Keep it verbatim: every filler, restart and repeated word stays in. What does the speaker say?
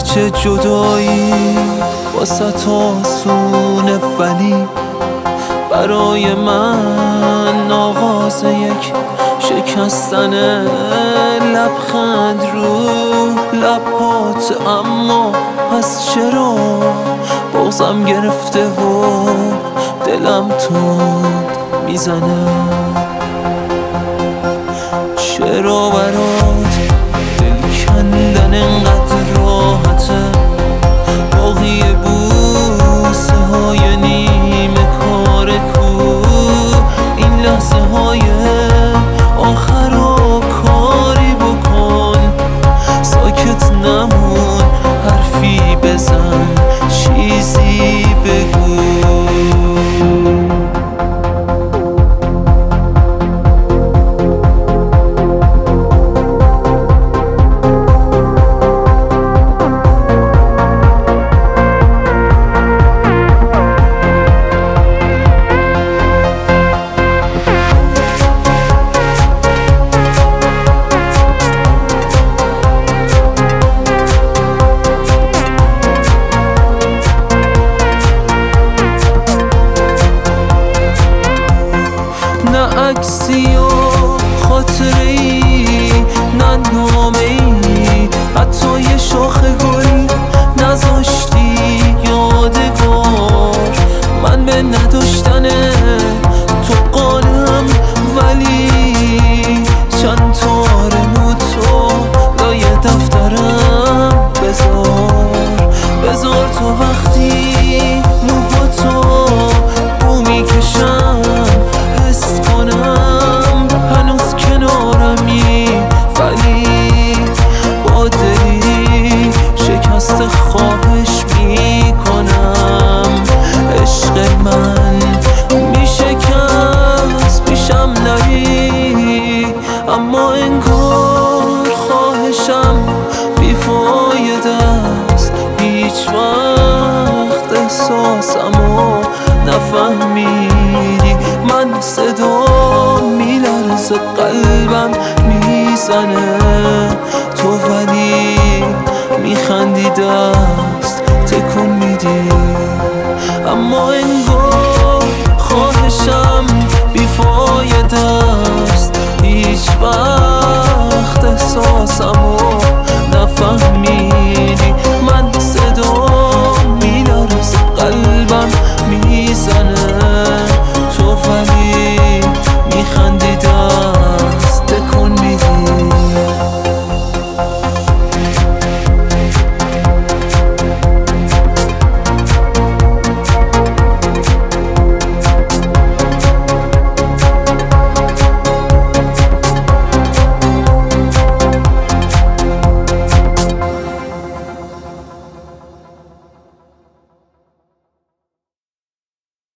گرچه جدایی واسه تو آسونه، ولی برای من آغاز یک شکستن لبخند رو لبات. اما پس چرا بغضم گرفته و دلم تند میزنه؟ چرا برات دل کندن انقدر راحته؟ باقی بوسه های نیمه کار کو، این لحظه های آخر رو کاری بکن. ساکت نمون، حرفی بزن، چیزی بگو. نه عکسی و خاطره ای، نه نامه ای، حتی یه شاخ گل نذاشتی یادگار. من به نداشتن تو قالم، ولی چند تا آرمو تو لای دفترم بذار. بذار تو وقتی موهاتو بو میکشم حس کنم هنوز کنارمی، ولی با دلی شکست خواهش میکنم. عشق من میشکست پیشم نری، اما انگار خواهشم بیفایده است. هیچ وقت احساسمو نفهمیدی. من صدا میلرزه، قلبم میزنه، تو ولی میخندی، دست تکون میدی. اما این